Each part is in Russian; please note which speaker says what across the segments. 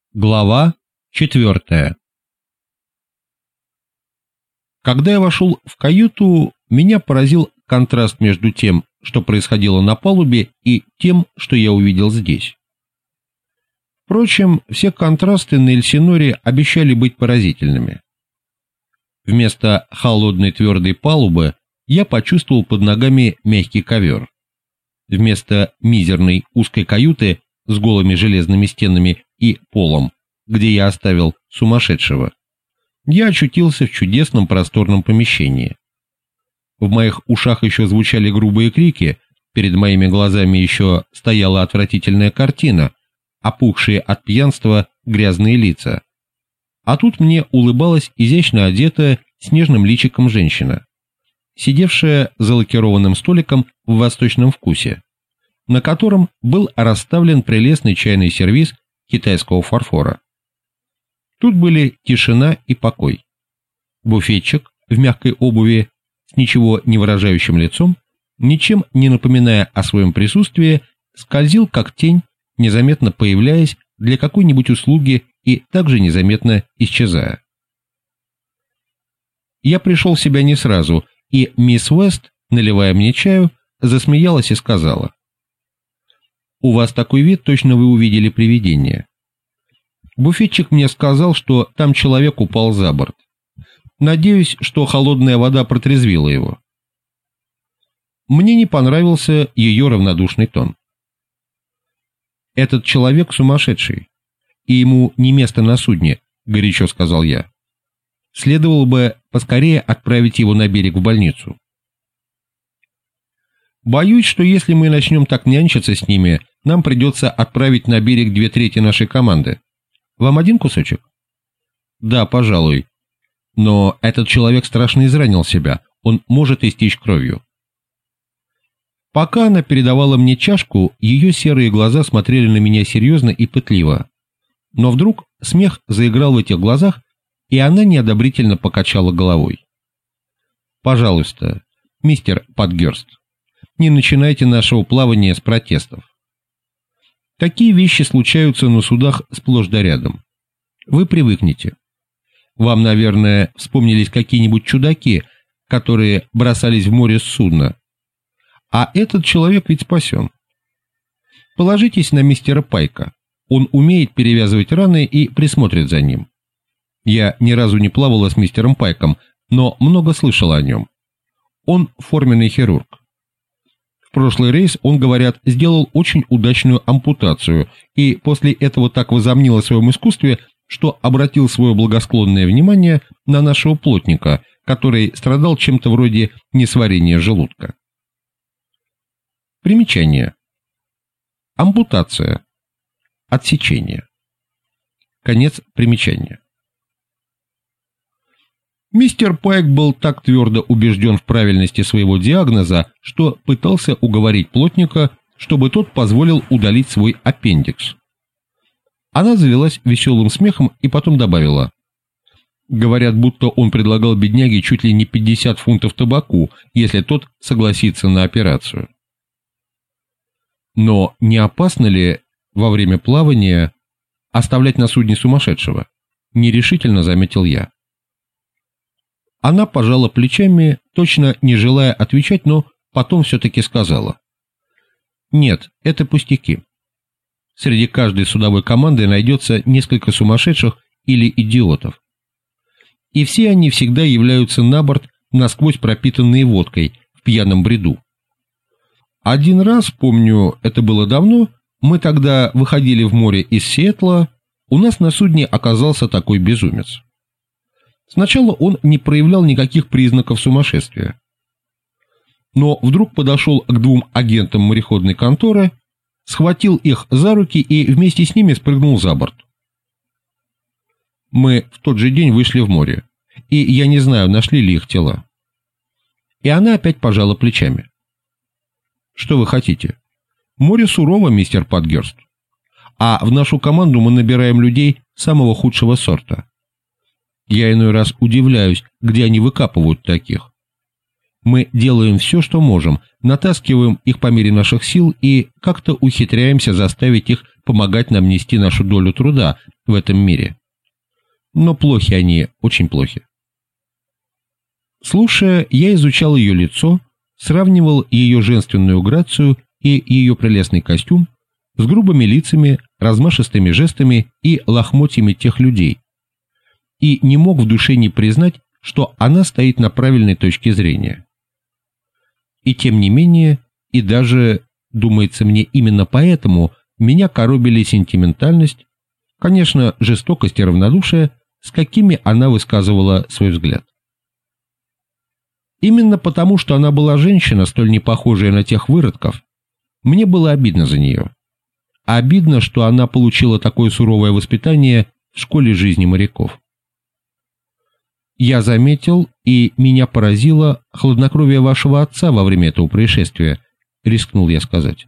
Speaker 1: Глава 4. Когда я вошел в каюту, меня поразил контраст между тем, что происходило на палубе, и тем, что я увидел здесь. Впрочем, все контрасты на Эльсиноре обещали быть поразительными. Вместо холодной твердой палубы я почувствовал под ногами мягкий ковер. Вместо мизерной узкой каюты с голыми железными стенами и полом, где я оставил сумасшедшего, я очутился в чудесном просторном помещении. В моих ушах еще звучали грубые крики, перед моими глазами еще стояла отвратительная картина, опухшие от пьянства грязные лица. А тут мне улыбалась изящно одетая с нежным личиком женщина, сидевшая за лакированным столиком в восточном вкусе, на котором был расставлен прелестный чайный сервиз китайского фарфора. Тут были тишина и покой. Буфетчик в мягкой обуви с ничего не выражающим лицом, ничем не напоминая о своем присутствии, скользил как тень, незаметно появляясь для какой-нибудь услуги и также незаметно исчезая. Я пришел в себя не сразу, и мисс Уэст, наливая мне чаю, засмеялась и сказала: «У вас такой вид, точно вы увидели привидение. Буфетчик мне сказал, что там человек упал за борт. Надеюсь, что холодная вода протрезвила его». Мне не понравился ее равнодушный тон. «Этот человек сумасшедший, и ему не место на судне», — горячо сказал я. «Следовало бы поскорее отправить его на берег в больницу». «Боюсь, что если мы начнем так нянчиться с ними, нам придется отправить на берег 2/3 нашей команды. Вам один кусочек?» «Да, пожалуй. Но этот человек страшно изранил себя, он может истечь кровью». Пока она передавала мне чашку, ее серые глаза смотрели на меня серьезно и пытливо. Но вдруг смех заиграл в этих глазах, и она неодобрительно покачала головой. «Пожалуйста, мистер Патгерст, не начинайте нашего плавания с протестов. Такие вещи случаются на судах сплошь да рядом. Вы привыкнете. Вам, наверное, вспомнились какие-нибудь чудаки, которые бросались в море с судна. А этот человек ведь спасен. Положитесь на мистера Пайка. Он умеет перевязывать раны и присмотрит за ним. Я ни разу не плавала с мистером Пайком, но много слышала о нем. Он форменный хирург. В прошлый рейс он, говорят, сделал очень удачную ампутацию и после этого так возомнил о своем искусстве, что обратил свое благосклонное внимание на нашего плотника, который страдал чем-то вроде несварения желудка. Примечание. Ампутация. Отсечение. Конец примечания. Мистер Пайк был так твердо убежден в правильности своего диагноза, что пытался уговорить плотника, чтобы тот позволил удалить свой аппендикс. Она залилась веселым смехом и потом добавила: «Говорят, будто он предлагал бедняге чуть ли не 50 фунтов табаку, если тот согласится на операцию». «Но не опасно ли во время плавания оставлять на судне сумасшедшего?» — нерешительно заметил я. Она пожала плечами, точно не желая отвечать, но потом все-таки сказала: «Нет, это пустяки. Среди каждой судовой команды найдется несколько сумасшедших или идиотов. И все они всегда являются на борт насквозь пропитанные водкой в пьяном бреду. Один раз, помню, это было давно, мы тогда выходили в море из Сиэтла, у нас на судне оказался такой безумец. Сначала он не проявлял никаких признаков сумасшествия. Но вдруг подошел к 2 агентам мореходной конторы, схватил их за руки и вместе с ними спрыгнул за борт. Мы в тот же день вышли в море, и я не знаю, нашли ли их тела». И она опять пожала плечами. «Что вы хотите? Море сурово, мистер Патгерст. А в нашу команду мы набираем людей самого худшего сорта. Я иной раз удивляюсь, где они выкапывают таких. Мы делаем все, что можем, натаскиваем их по мере наших сил и как-то ухитряемся заставить их помогать нам нести нашу долю труда в этом мире. Но плохи они, очень плохи. Слушая, я изучал ее лицо, сравнивал ее женственную грацию и ее прелестный костюм с грубыми лицами, размашистыми жестами и лохмотьями тех людей, и не мог в душе не признать, что она стоит на правильной точке зрения. И тем не менее, и даже, думается мне, именно поэтому меня коробили сентиментальность, конечно, жестокость и равнодушие, с какими она высказывала свой взгляд. Именно потому, что она была женщина, столь не похожая на тех выродков, мне было обидно за нее. Обидно, что она получила такое суровое воспитание в школе жизни моряков. Я заметил, и меня поразило хладнокровие вашего отца во время этого происшествия, рискнул я сказать.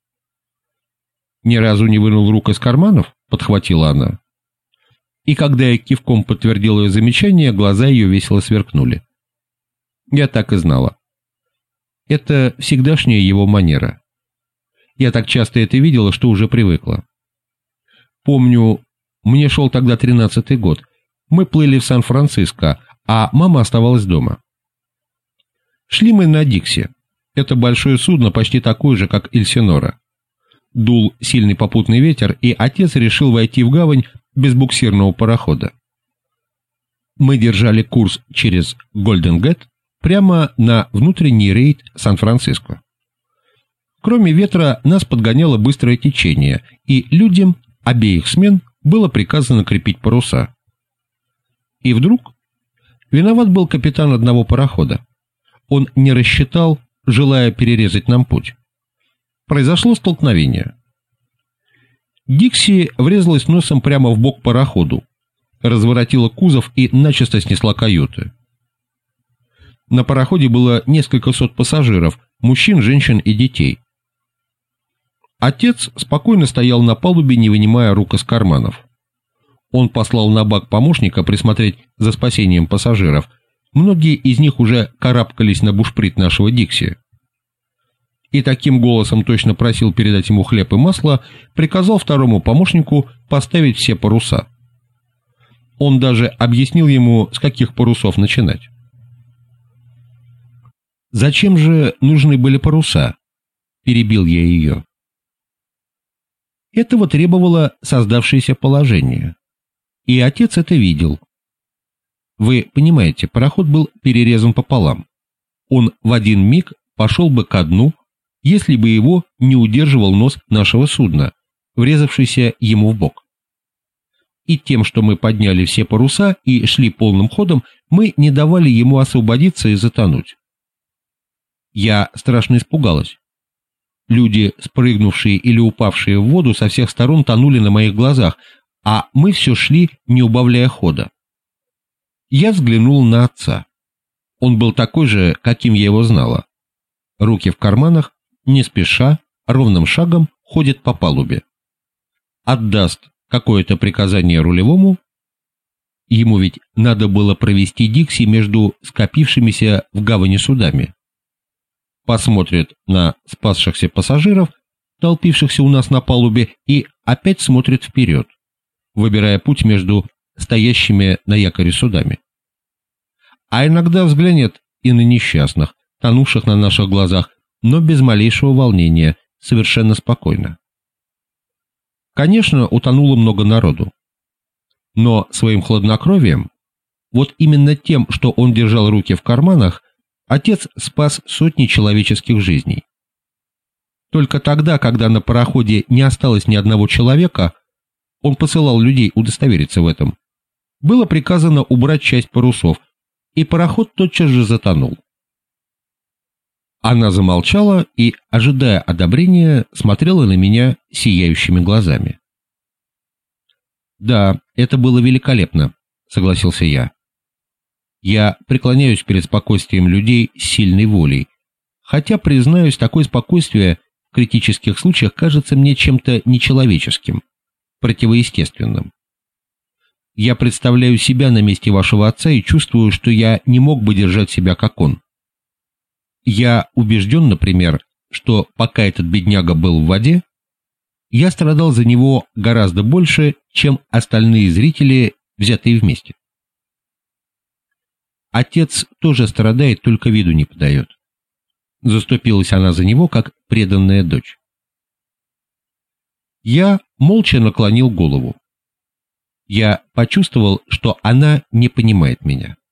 Speaker 1: Ни разу не вынул рук из карманов, подхватила она. И когда я кивком подтвердил ее замечание, глаза ее весело сверкнули. Я так и знала. Это всегдашняя его манера. Я так часто это видела, что уже привыкла. Помню, мне шел тогда 13-й год. Мы плыли в Сан-Франциско, а мама оставалась дома. Шли мы на Дикси. Это большое судно, почти такое же, как Эльсинора. Дул сильный попутный ветер, и отец решил войти в гавань без буксирного парохода. Мы держали курс через Голден-Гет прямо на внутренний рейд Сан-Франциско. Кроме ветра нас подгоняло быстрое течение, и людям обеих смен было приказано крепить паруса. И вдруг виноват был капитан одного парохода. Он не рассчитал, желая перерезать нам путь. Произошло столкновение. Дикси врезалась носом прямо в бок пароходу, разворотила кузов и начисто снесла каюты. На пароходе было несколько сот пассажиров, мужчин, женщин и детей. Отец спокойно стоял на палубе, не вынимая рук из карманов. Он послал на бак помощника присмотреть за спасением пассажиров. Многие из них уже карабкались на бушприт нашего Дикси. И таким голосом точно просил передать ему хлеб и масло, приказал второму помощнику поставить все паруса. Он даже объяснил ему, с каких парусов начинать. «Зачем же нужны были паруса?» – перебил я ее. Этого требовало создавшееся положение. И отец это видел. Вы понимаете, пароход был перерезан пополам. Он в один миг пошел бы ко дну, если бы его не удерживал нос нашего судна, врезавшийся ему в бок. И тем, что мы подняли все паруса и шли полным ходом, мы не давали ему освободиться и затонуть. Я страшно испугалась. Люди, спрыгнувшие или упавшие в воду, со всех сторон тонули на моих глазах, а мы все шли, не убавляя хода. Я взглянул на отца. Он был такой же, каким я его знала. Руки в карманах, не спеша, ровным шагом ходит по палубе. Отдаст какое-то приказание рулевому. Ему ведь надо было провести Дикси между скопившимися в гавани судами. Посмотрит на спасшихся пассажиров, толпившихся у нас на палубе, и опять смотрит вперед, выбирая путь между стоящими на якоре судами. А иногда взглянет и на несчастных, тонувших на наших глазах, но без малейшего волнения, совершенно спокойно. Конечно, утонуло много народу. Но своим хладнокровием, вот именно тем, что он держал руки в карманах, отец спас сотни человеческих жизней. Только тогда, когда на пароходе не осталось ни одного человека, он посылал людей удостовериться в этом, было приказано убрать часть парусов, и пароход тотчас же затонул. Она замолчала и, ожидая одобрения, смотрела на меня сияющими глазами. «Да, это было великолепно», — согласился я. «Я преклоняюсь перед спокойствием людей с сильной волей, хотя, признаюсь, такое спокойствие в критических случаях кажется мне чем-то нечеловеческим, противоестественным. Я представляю себя на месте вашего отца и чувствую, что я не мог бы держать себя как он. Я убежден, например, что пока этот бедняга был в воде, я страдал за него гораздо больше, чем остальные зрители, взятые вместе. Отец тоже страдает, только виду не подает. Заступилась она за него, как преданная дочь. Я молча наклонил голову. Я почувствовал, что она не понимает меня.